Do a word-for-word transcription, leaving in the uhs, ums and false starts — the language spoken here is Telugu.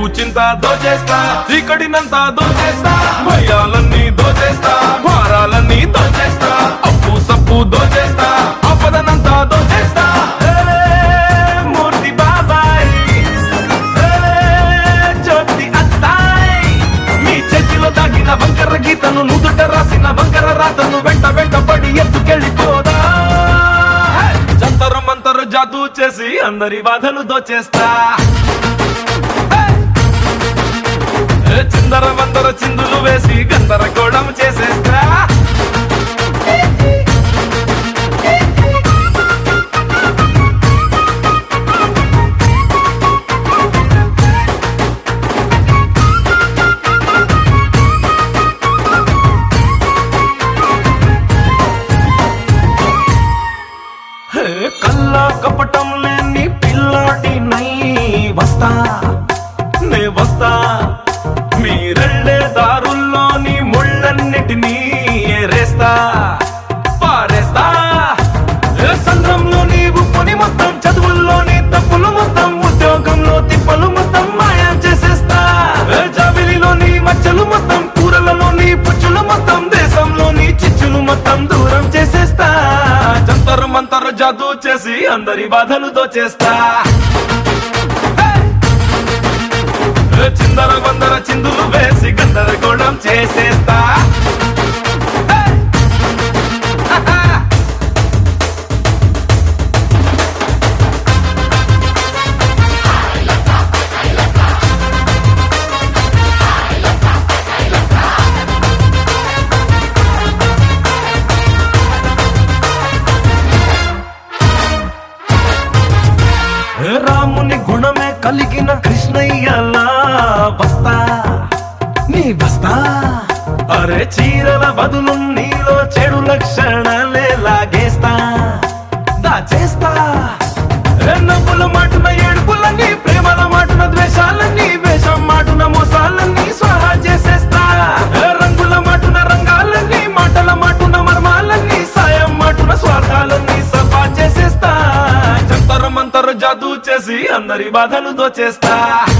సిగ్గు చింత దోచేస్తా, చీకటినంతా దోచేస్తా, భయాలన్నీ దోచేస్తా, భారాలన్నీ దోచేస్తా, అప్పు సప్పు దోచేస్తా, ఆపదనంతా దోచేస్తా. మూర్తి బాబాయ్, జ్యోతి అత్తాయ్, మీ చేతిలో దాగిన వంకర గీతను, నుదుట రాసిన వంకర రాతను వెంట వెంట పడి ఎత్తుకెళ్ళిపోదా. జంతర మంతర జాదూ చేసి అందరి బాధలు దోచేస్తా, చిందర వందర చిందులు వేసి గందరగోళం చేసేస్తా. కల్లా కపటం లేని పిల్లాటి నై వస్తా, నే వస్తా, మీరెళ్ళే దారుల్లోని ముళ్ళన్నిటినీ ఏరేస్తా, పారేస్తా. సంద్రంలోని ఉప్పుని మొత్తం, చదువుల్లోని తప్పులు మొత్తం, ఉద్యోగంలో తిప్పలు మొత్తం మాయం చేసేస్తా. జాబిలిలోని మచ్చలు మొత్తం, కూరలలోని పుచ్చులు మొత్తం, దేశంలోని చిచ్చులు మొత్తం దూరం చేసేస్తా. జంతరు మంతరు జాదూ చేసి అందరి బాధలు దోచేస్తా, చిందర వందర చిందులు వేసి గందరగోళం చేసేస్తా. రాముని గుణమే కలిగిన కృష్ణయ్యలా వస్తా, నీ వస్తా. అరే చీరల బదులు నీలో చెడు లక్షణాలే లాగేస్తా, దాచేస్తా. నవ్వుల మాటున ఏడుపులన్నీ, ప్రేమల మాటున ద్వేషాలన్నీ, వేషం మాటున మోసాలన్నీ స్వాహా చేసేస్తా. రంగుల మాటున రంగాలన్నీ, మాటల మాటున మర్మాలన్నీ, సాయం మాటున స్వార్థాలన్నీ సఫా చేసేస్తా. జంతర మంతర జాదూ చేసి అందరి బాధలు దోచేస్తా.